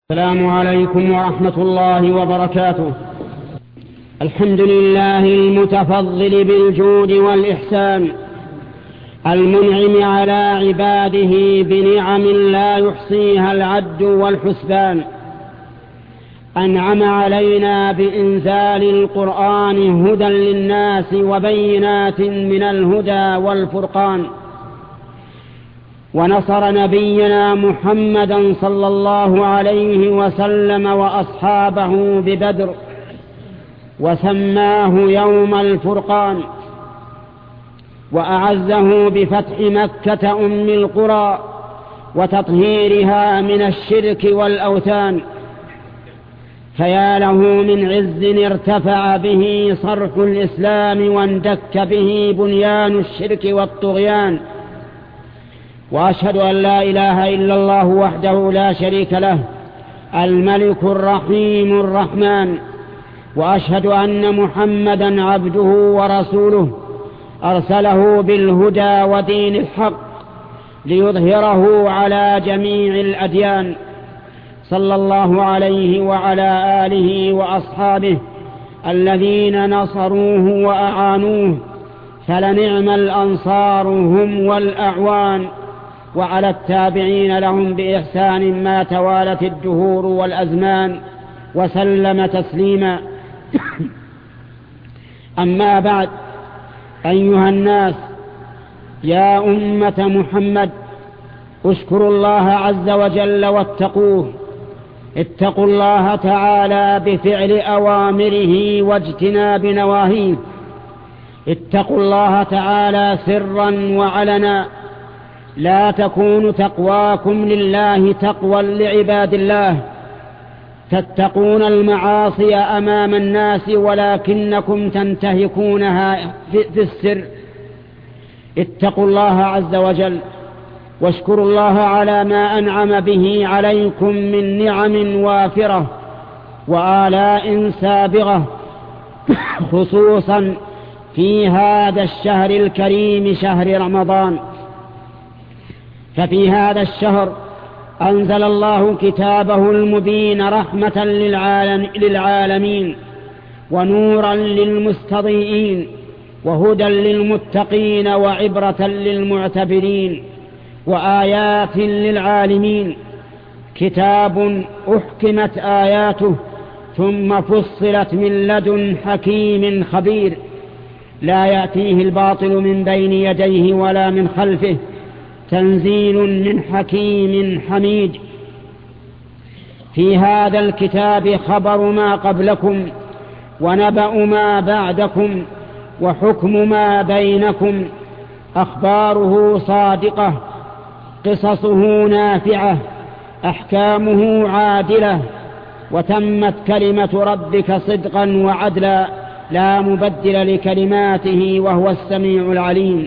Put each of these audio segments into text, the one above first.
السلام عليكم ورحمة الله وبركاته. الحمد لله المتفضل بالجود والإحسان، المنعم على عباده بنعم لا يحصيها العد والحسبان. أنعم علينا بإنزال القرآن هدى للناس وبينات من الهدى والفرقان، ونصر نبينا محمدا صلى الله عليه وسلم وأصحابه ببدر، وسماه يوم الفرقان، وأعزه بفتح مكة أم القرى وتطهيرها من الشرك والأوثان. فيا له من عز ارتفع به صرح الإسلام واندك به بنيان الشرك والطغيان. وأشهد أن لا إله إلا الله وحده لا شريك له، الملك الرحيم الرحمن. وأشهد أن محمدا عبده ورسوله، أرسله بالهدى ودين الحق ليظهره على جميع الأديان، صلى الله عليه وعلى آله وأصحابه الذين نصروه وأعانوه، فلنعم الأنصار هم والأعوان. وعلى التابعين لهم بإحسان ما توالت الدهور والأزمان، وسلم تسليما. أما بعد، أيها الناس، يا أمة محمد، اشكروا الله عز وجل واتقوه. اتقوا الله تعالى بفعل أوامره واجتناب نواهيه. اتقوا الله تعالى سرا وعلنا، لا تكون تقواكم لله تقوى لعباد الله، تتقون المعاصي أمام الناس ولكنكم تنتهكونها في السر. اتقوا الله عز وجل واشكروا الله على ما أنعم به عليكم من نعم وافرة وآلاء سابغة، خصوصا في هذا الشهر الكريم، شهر رمضان. ففي هذا الشهر أنزل الله كتابه المبين رحمة للعالمين، ونورا للمستضيئين، وهدى للمتقين، وعبرة للمعتبرين، وآيات للعالمين. كتاب أحكمت آياته ثم فصلت من لدن حكيم خبير، لا يأتيه الباطل من بين يديه ولا من خلفه، تنزيل من حكيم حميد. في هذا الكتاب خبر ما قبلكم، ونبأ ما بعدكم، وحكم ما بينكم. أخباره صادقة، قصصه نافعة، أحكامه عادلة، وتمت كلمة ربك صدقا وعدلا، لا مبدل لكلماته وهو السميع العليم.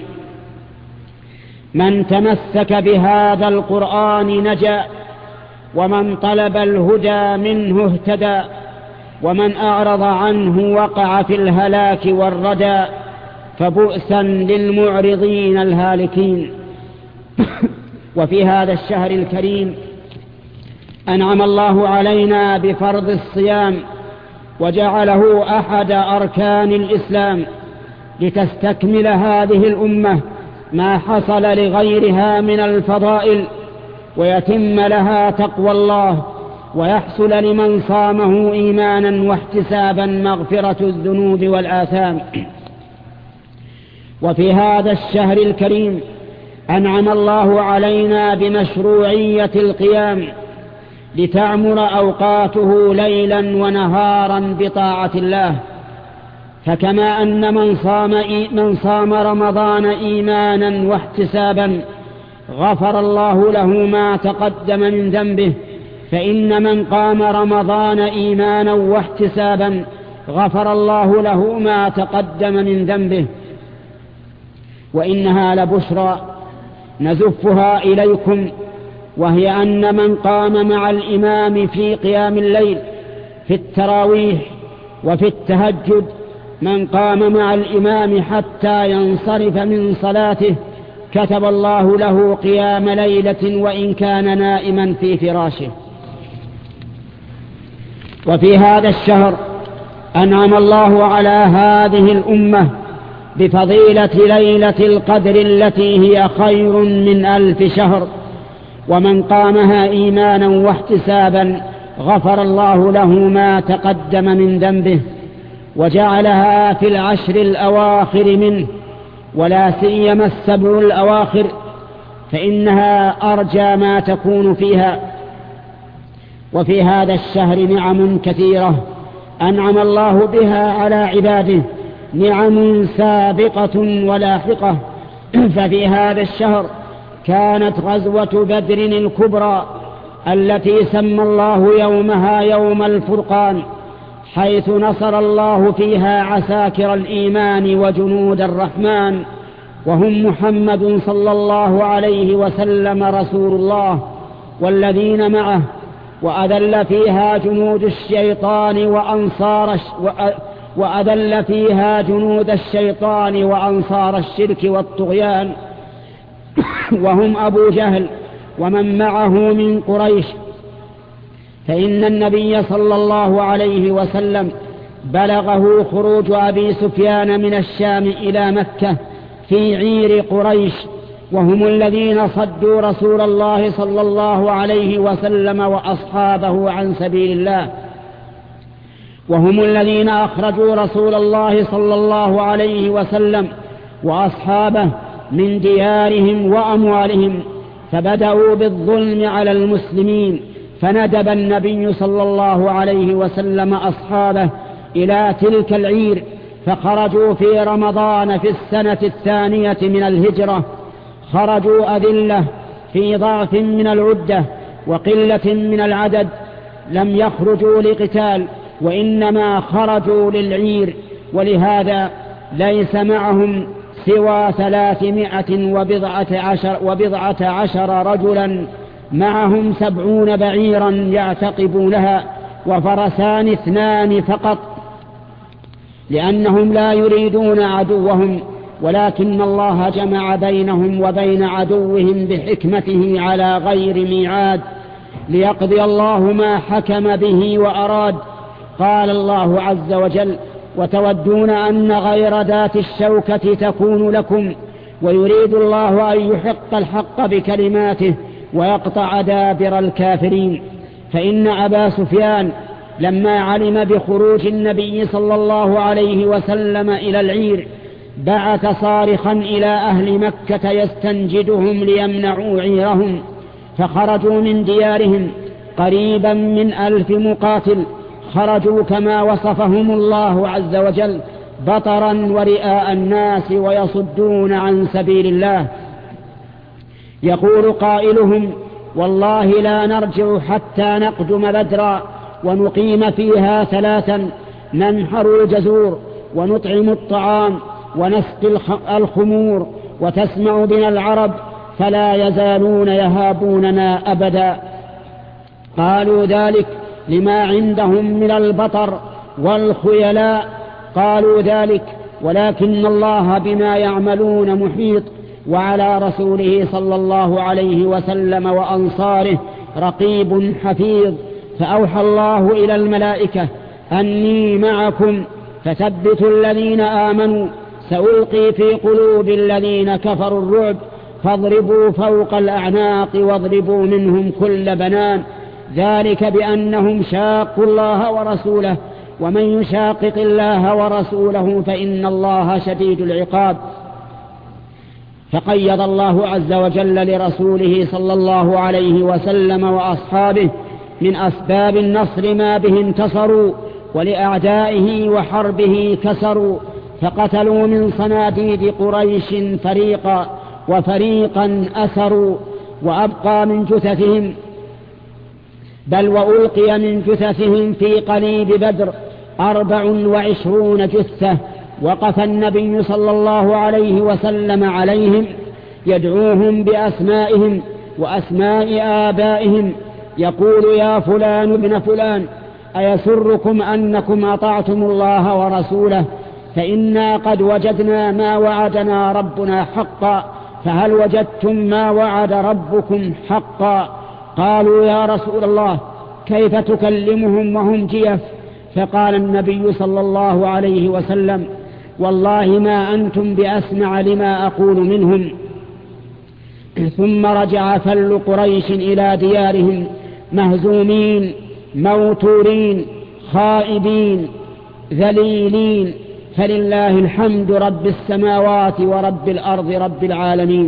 من تمسك بهذا القرآن نجا، ومن طلب الهدى منه اهتدى، ومن أعرض عنه وقع في الهلاك والردى، فبؤسا للمعرضين الهالكين. وفي هذا الشهر الكريم أنعم الله علينا بفرض الصيام، وجعله أحد أركان الإسلام، لتستكمل هذه الأمة ما حصل لغيرها من الفضائل، ويتم لها تقوى الله، ويحصل لمن صامه إيمانا واحتسابا مغفرة الذنوب والآثام. وفي هذا الشهر الكريم أنعم الله علينا بمشروعية القيام، لتعمر أوقاته ليلا ونهارا بطاعة الله. فكما أن من صام رمضان إيمانا واحتسابا غفر الله له ما تقدم من ذنبه، فإن من قام رمضان إيمانا واحتسابا غفر الله له ما تقدم من ذنبه. وإنها لبشرى نزفها إليكم، وهي أن من قام مع الإمام في قيام الليل، في التراويح، وفي التهجد، من قام مع الإمام حتى ينصرف من صلاته، كتب الله له قيام ليلة وإن كان نائما في فراشه. وفي هذا الشهر أنعم الله على هذه الأمة بفضيلة ليلة القدر التي هي خير من 1000 شهر، ومن قامها إيمانا واحتسابا غفر الله له ما تقدم من ذنبه، وجعلها في العشر الأواخر منه، ولا سيما السبع الأواخر فإنها أرجى ما تكون فيها. وفي هذا الشهر نعم كثيرة أنعم الله بها على عباده، نعم سابقة ولاحقة. ففي هذا الشهر كانت غزوة بدر الكبرى التي سمى الله يومها يوم الفرقان، حيث نصر الله فيها عساكر الإيمان وجنود الرحمن، وهم محمد صلى الله عليه وسلم رسول الله والذين معه، وأذل فيها جنود الشيطان وأنصار الشرك والطغيان، وهم أبو جهل ومن معه من قريش. فإن النبي صلى الله عليه وسلم بلغه خروج أبي سفيان من الشام إلى مكة في عير قريش، وهم الذين صدوا رسول الله صلى الله عليه وسلم وأصحابه عن سبيل الله، وهم الذين أخرجوا رسول الله صلى الله عليه وسلم وأصحابه من ديارهم وأموالهم، فبدأوا بالظلم على المسلمين، فندب النبي صلى الله عليه وسلم أصحابه إلى تلك العير، فخرجوا في رمضان في السنة 2 من الهجرة، خرجوا أذلة في ضعف من العدة وقلة من العدد، لم يخرجوا لقتال وإنما خرجوا للعير، ولهذا ليس معهم سوى 317 رجلا، معهم 70 بعيرا يعتقبونها وفرسان 2 فقط، لأنهم لا يريدون عدوهم، ولكن الله جمع بينهم وبين عدوهم بحكمته على غير ميعاد، ليقضي الله ما حكم به وأراد. قال الله عز وجل: وتودون أن غير ذات الشوكة تكون لكم، ويريد الله أن يحق الحق بكلماته ويقطع دابر الكافرين. فإن أبا سفيان لما علم بخروج النبي صلى الله عليه وسلم إلى العير بعث صارخا إلى أهل مكة يستنجدهم ليمنعوا عيرهم، فخرجوا من ديارهم قريبا من 1000 مقاتل، خرجوا كما وصفهم الله عز وجل بطرا ورئاء الناس ويصدون عن سبيل الله. يقول قائلهم: والله لا نرجع حتى نقدم بدرا ونقيم فيها 3، ننحر الجزور ونطعم الطعام ونسقي الخمور، وتسمع بنا العرب فلا يزالون يهابوننا أبدا. قالوا ذلك لما عندهم من البطر والخيلاء، قالوا ذلك ولكن الله بما يعملون محيط، وعلى رسوله صلى الله عليه وسلم وأنصاره رقيب حفيظ. فأوحى الله إلى الملائكة: أني معكم فثبتوا الذين آمنوا، سألقي في قلوب الذين كفروا الرعب، فاضربوا فوق الأعناق واضربوا منهم كل بنان، ذلك بأنهم شاقوا الله ورسوله، ومن يشاقق الله ورسوله فإن الله شديد العقاب. فقيض الله عز وجل لرسوله صلى الله عليه وسلم وأصحابه من أسباب النصر ما به انتصروا، ولأعدائه وحربه كسروا، فقتلوا من صناديد قريش فريقا، وفريقا أسروا، وأبقى من جثثهم بل وألقي من جثثهم في قليب بدر 24 جثة. وقف النبي صلى الله عليه وسلم عليهم يدعوهم بأسمائهم وأسماء آبائهم، يقول: يا فلان ابن فلان، أيسركم أنكم أطعتم الله ورسوله؟ فإنا قد وجدنا ما وعدنا ربنا حقا، فهل وجدتم ما وعد ربكم حقا؟ قالوا: يا رسول الله، كيف تكلمهم وهم جيف؟ فقال النبي صلى الله عليه وسلم: والله ما أنتم بأسمع لما أقول منهم. ثم رجع فل قريش إلى ديارهم مهزومين موتورين خائبين ذليلين، فلله الحمد رب السماوات ورب الأرض رب العالمين.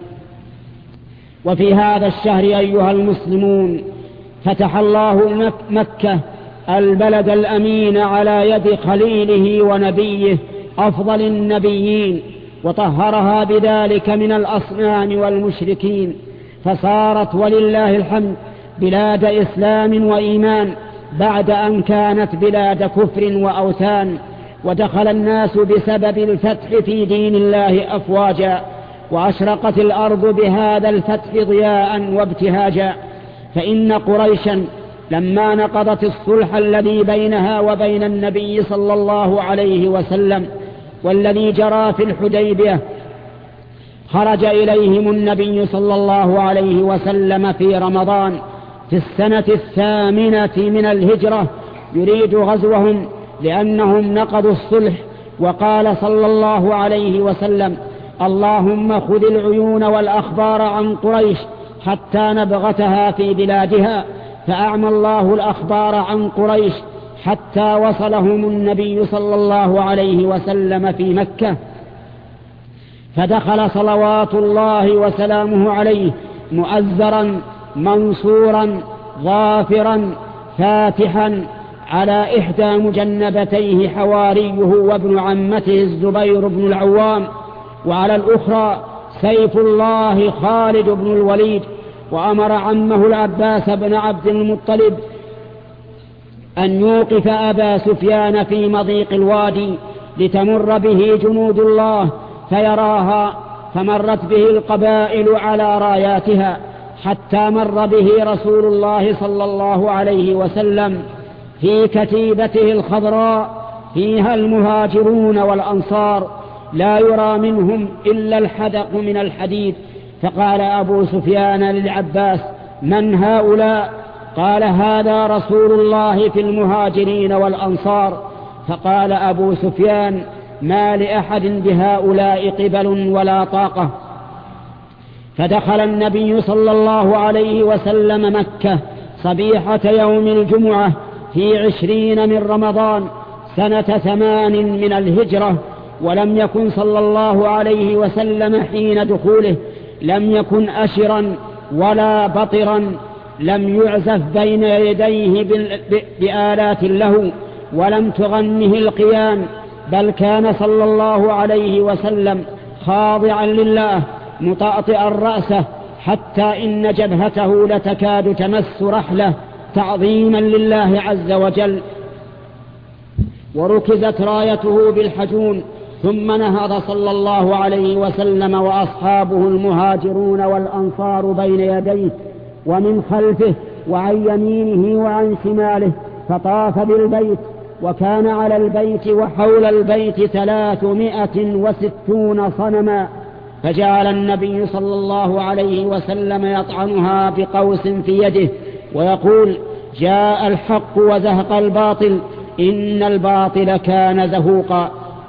وفي هذا الشهر أيها المسلمون فتح الله مكة البلد الأمين على يد خليله ونبيه أفضل النبيين، وطهرها بذلك من الأصنام والمشركين، فصارت ولله الحمد بلاد إسلام وإيمان بعد أن كانت بلاد كفر وأوثان. ودخل الناس بسبب الفتح في دين الله أفواجا، وأشرقت الأرض بهذا الفتح ضياء وابتهاجا. فإن قريشا لما نقضت الصلح الذي بينها وبين النبي صلى الله عليه وسلم والذي جرى في الحديبية، خرج إليهم النبي صلى الله عليه وسلم في رمضان في السنة 8 من الهجرة يريد غزوهم لأنهم نقضوا الصلح. وقال صلى الله عليه وسلم: اللهم خذ العيون والأخبار عن قريش حتى نبغتها في بلادها. فأعمى الله الأخبار عن قريش حتى وصلهم النبي صلى الله عليه وسلم في مكة، فدخل صلوات الله وسلامه عليه مؤزرا منصورا ظافرا فاتحا على إحدى مجنبتيه حواريه وابن عمته الزبير بن العوام، وعلى الأخرى سيف الله خالد بن الوليد. وأمر عمه العباس بن عبد المطلب أن يوقف أبا سفيان في مضيق الوادي لتمر به جنود الله فيراها، فمرت به القبائل على راياتها حتى مر به رسول الله صلى الله عليه وسلم في كتيبته الخضراء فيها المهاجرون والأنصار لا يرى منهم إلا الحدق من الحديد. فقال أبو سفيان للعباس: من هؤلاء؟ قال: هذا رسول الله في المهاجرين والأنصار. فقال أبو سفيان: ما لأحد بهؤلاء قبل ولا طاقة. فدخل النبي صلى الله عليه وسلم مكة صبيحة يوم الجمعة في 20 من رمضان سنة 8 من الهجرة، ولم يكن صلى الله عليه وسلم حين دخوله لم يكن أشرا ولا بطرا، لم يعزف بين يديه بآلات له، ولم تغنه القيان، بل كان صلى الله عليه وسلم خاضعا لله مطأطئا رأسه حتى إن جبهته لتكاد تمس رحله تعظيما لله عز وجل. وركزت رايته بالحجون، ثم نهض صلى الله عليه وسلم وأصحابه المهاجرون والأنصار بين يديه ومن خلفه وعن يمينه وعن شماله، فطاف بالبيت. وكان على البيت وحول البيت 360 صنما، فجعل النبي صلى الله عليه وسلم يطعنها بقوس في يده ويقول: جاء الحق وزهق الباطل إن الباطل كان زهوقا.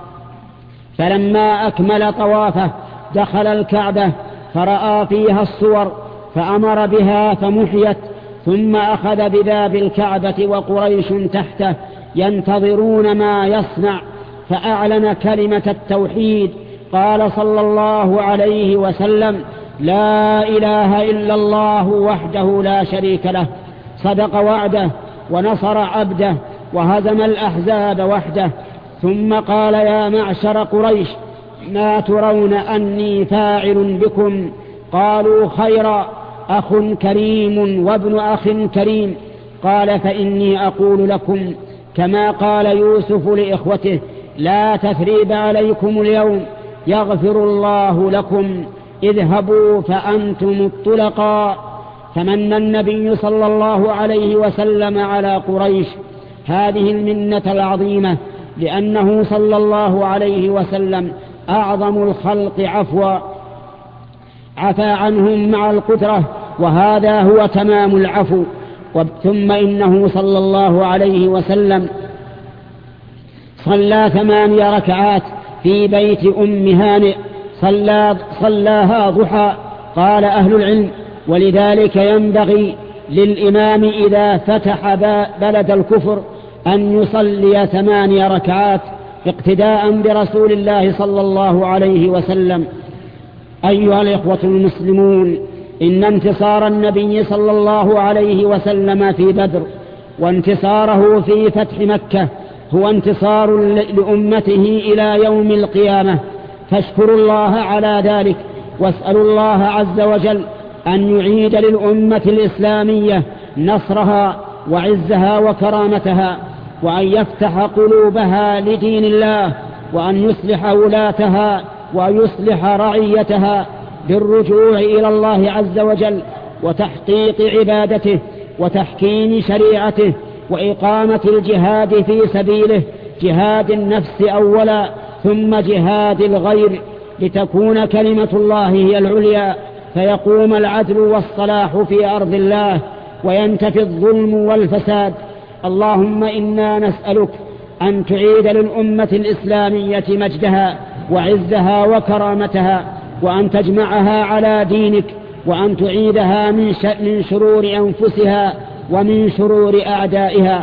فلما أكمل طوافه دخل الكعبة فرأى فيها الصور فأمر بها فمحيت، ثم أخذ بباب الكعبة وقريش تحته ينتظرون ما يصنع، فأعلن كلمة التوحيد. قال صلى الله عليه وسلم: لا إله إلا الله وحده لا شريك له، صدق وعده ونصر عبده وهزم الأحزاب وحده. ثم قال: يا معشر قريش، ما ترون أني فاعل بكم؟ قالوا: خيرا، أخ كريم وابن أخ كريم. قال: فإني أقول لكم كما قال يوسف لإخوته: لا تثريب عليكم اليوم، يغفر الله لكم، اذهبوا فأنتم الطلقاء. فمن النبي صلى الله عليه وسلم على قريش هذه المنة العظيمة، لأنه صلى الله عليه وسلم أعظم الخلق عفوا، عفى عنهم مع القدرة، وهذا هو تمام العفو. ثم إنه صلى الله عليه وسلم صلى 8 ركعات في بيت أم هانئ صلاها ضحى. قال أهل العلم: ولذلك ينبغي للإمام إذا فتح بلد الكفر أن يصلي 8 ركعات اقتداء برسول الله صلى الله عليه وسلم. أيها الإخوة المسلمون، إن انتصار النبي صلى الله عليه وسلم في بدر وانتصاره في فتح مكة هو انتصار لأمته إلى يوم القيامة، فاشكروا الله على ذلك، واسألوا الله عز وجل أن يعيد للأمة الإسلامية نصرها وعزها وكرامتها، وأن يفتح قلوبها لدين الله، وأن يصلح ولاتها ويصلح رعيتها بالرجوع إلى الله عز وجل وتحقيق عبادته وتحكيم شريعته وإقامة الجهاد في سبيله، جهاد النفس أولا ثم جهاد الغير، لتكون كلمة الله هي العليا، فيقوم العدل والصلاح في أرض الله وينتفي الظلم والفساد. اللهم إنا نسألك أن تعيد للأمة الإسلامية مجدها وعزها وكرامتها، وأن تجمعها على دينك، وأن تعيدها من شرور أنفسها ومن شرور أعدائها.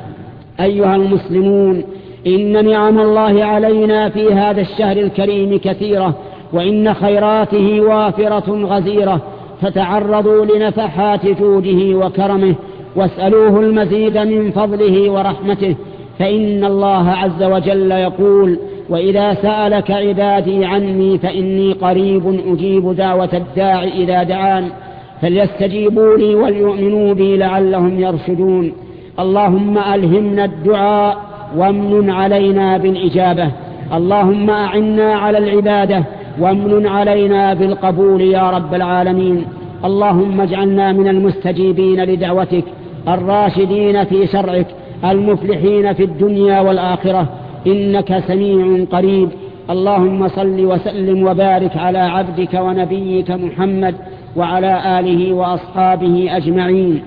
أيها المسلمون، إن نعم الله علينا في هذا الشهر الكريم كثيرة، وإن خيراته وافرة غزيرة، فتعرضوا لنفحات جوده وكرمه، واسألوه المزيد من فضله ورحمته، فإن الله عز وجل يقول: وإذا سألك عبادي عني فإني قريب أجيب دعوة الداع إذا دعان، فليستجيبوا لي وليؤمنوا بي لعلهم يرشدون. اللهم ألهمنا الدعاء وامنن علينا بالإجابة. اللهم أعنا على العبادة وامنن علينا بالقبول يا رب العالمين. اللهم اجعلنا من المستجيبين لدعوتك، الراشدين في شرعك، المفلحين في الدنيا والآخرة، إنك سميع قريب. اللهم صل وسلم وبارك على عبدك ونبيك محمد وعلى آله وأصحابه أجمعين.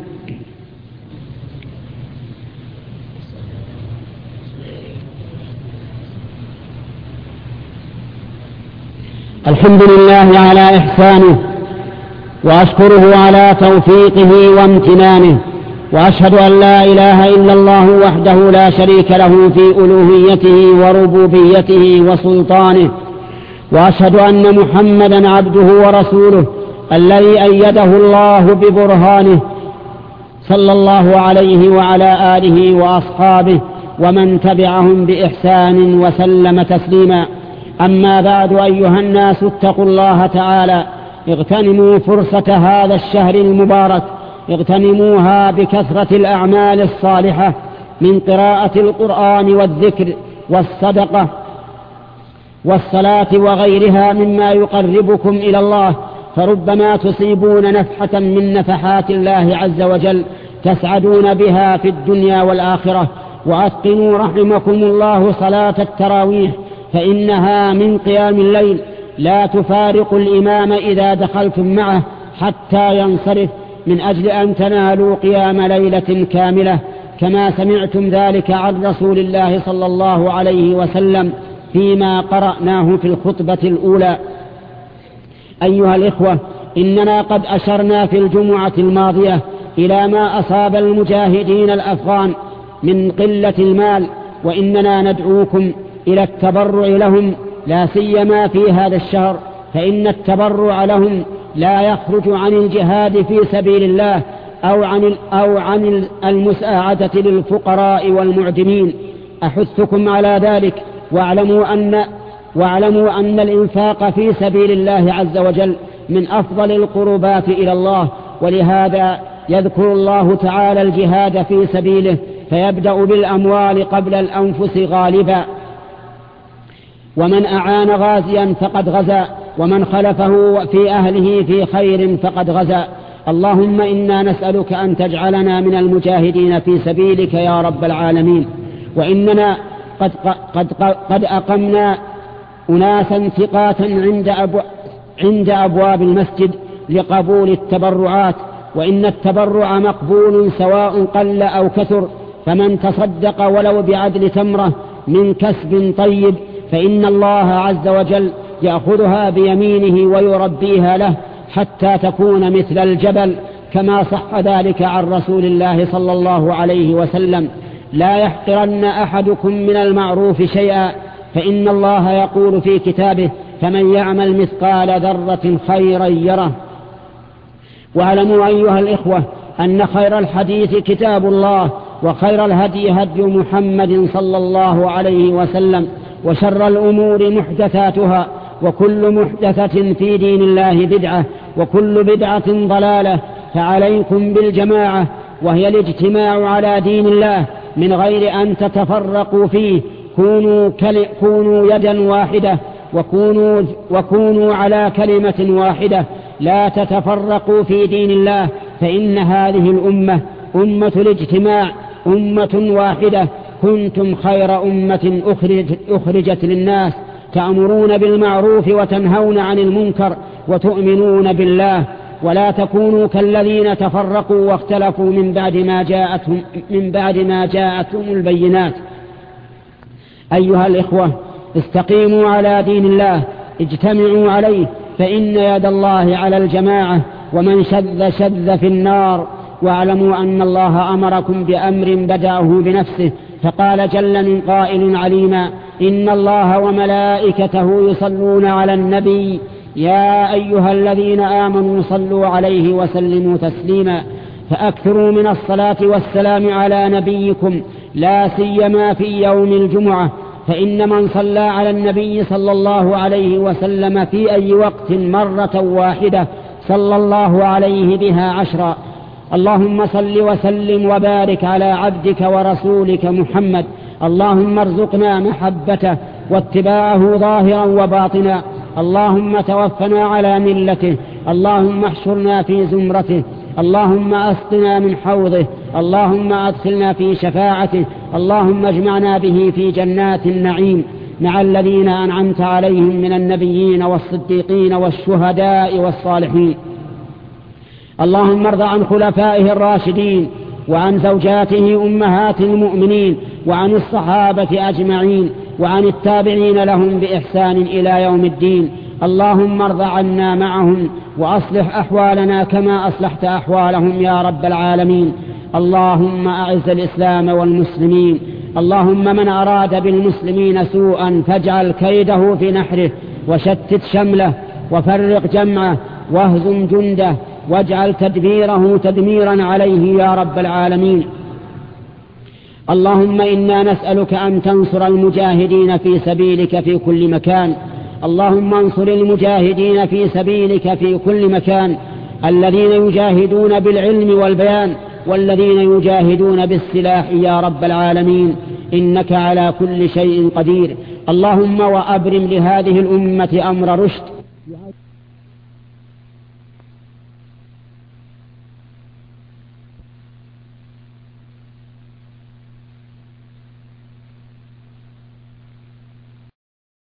الحمد لله على إحسانه، وأشكره على توفيقه وامتنانه، وأشهد أن لا إله إلا الله وحده لا شريك له في ألوهيته وربوبيته وسلطانه، وأشهد أن محمدا عبده ورسوله الذي أيده الله ببرهانه، صلى الله عليه وعلى آله وأصحابه ومن تبعهم بإحسان وسلم تسليما. أما بعد، أيها الناس، اتقوا الله تعالى، اغتنموا فرصة هذا الشهر المبارك، اغتنموها بكثرة الأعمال الصالحة من قراءة القرآن والذكر والصدقة والصلاة وغيرها مما يقربكم إلى الله، فربما تصيبون نفحة من نفحات الله عز وجل تسعدون بها في الدنيا والآخرة. وأتقنوا رحمكم الله صلاة التراويح، فإنها من قيام الليل، لا تفارق الإمام إذا دخلتم معه حتى ينصرف، من أجل أن تنالوا قيام ليلة كاملة، كما سمعتم ذلك عن رسول الله صلى الله عليه وسلم فيما قرأناه في الخطبة الأولى. أيها الإخوة، إننا قد أشرنا في الجمعة الماضية إلى ما أصاب المجاهدين الأفغان من قلة المال، وإننا ندعوكم إلى التبرع لهم، لا سيما في هذا الشهر، فإن التبرع لهم لا يخرج عن الجهاد في سبيل الله أو عن المساعدة للفقراء والمعدمين. أحثكم على ذلك، واعلموا أن الإنفاق في سبيل الله عز وجل من أفضل القربات إلى الله، ولهذا يذكر الله تعالى الجهاد في سبيله، فيبدأ بالأموال قبل الأنفس غالبا. ومن أعان غازيا فقد غزا، ومن خلفه في أهله في خير فقد غزا. اللهم إنا نسألك أن تجعلنا من المجاهدين في سبيلك يا رب العالمين. وإننا قد أقمنا أناسا ثقات عند أبواب المسجد لقبول التبرعات، وإن التبرع مقبول سواء قل أو كثر، فمن تصدق ولو بعدل تمرة من كسب طيب فإن الله عز وجل يأخذها بيمينه ويربيها له حتى تكون مثل الجبل، كما صح ذلك عن رسول الله صلى الله عليه وسلم: لا يحقرن أحدكم من المعروف شيئا، فإن الله يقول في كتابه: فمن يعمل مثقال ذرة خيرا يره. واعلموا أيها الإخوة أن خير الحديث كتاب الله، وخير الهدي هدي محمد صلى الله عليه وسلم، وشر الأمور محدثاتها، وكل محدثة في دين الله بدعة، وكل بدعة ضلالة. فعليكم بالجماعة، وهي الاجتماع على دين الله من غير أن تتفرقوا فيه. كونوا يدا واحدة، وكونوا على كلمة واحدة، لا تتفرقوا في دين الله، فإن هذه الأمة أمة الاجتماع، أمة واحدة. كنتم خير أمة أخرجت للناس، تأمرون بالمعروف وتنهون عن المنكر وتؤمنون بالله. ولا تكونوا كالذين تفرقوا واختلفوا من بعد ما جاءتهم البينات. أيها الإخوة، استقيموا على دين الله، اجتمعوا عليه، فإن يد الله على الجماعة، ومن شذ في النار. واعلموا أن الله أمركم بأمر بدأه بنفسه، فقال جل من قائل عليما: إن الله وملائكته يصلون على النبي يا أيها الذين آمنوا صلوا عليه وسلموا تسليما. فأكثروا من الصلاة والسلام على نبيكم، لا سيما في يوم الجمعة، فإن من صلى على النبي صلى الله عليه وسلم في أي وقت مرة واحدة صلى الله عليه بها 10. اللهم صل وسلم وبارك على عبدك ورسولك محمد. اللهم ارزقنا محبته واتباعه ظاهرا وباطنا. اللهم توفنا على ملته. اللهم احشرنا في زمرته. اللهم أسقنا من حوضه. اللهم أدخلنا في شفاعته. اللهم اجمعنا به في جنات النعيم مع الذين أنعمت عليهم من النبيين والصديقين والشهداء والصالحين. اللهم ارض عن خلفائه الراشدين، وعن زوجاته أمهات المؤمنين، وعن الصحابة أجمعين، وعن التابعين لهم بإحسان إلى يوم الدين. اللهم ارض عنا معهم، وأصلح أحوالنا كما أصلحت أحوالهم يا رب العالمين. اللهم أعز الإسلام والمسلمين. اللهم من أراد بالمسلمين سوءا فاجعل كيده في نحره، وشتت شمله، وفرق جمعه، واهزم جنده، واجعل تدبيره تدميرا عليه يا رب العالمين. اللهم إنا نسألك أن تنصر المجاهدين في سبيلك في كل مكان. اللهم انصر المجاهدين في سبيلك في كل مكان، الذين يجاهدون بالعلم والبيان، والذين يجاهدون بالسلاح يا رب العالمين، إنك على كل شيء قدير. اللهم وأبرم لهذه الأمة أمر رشد،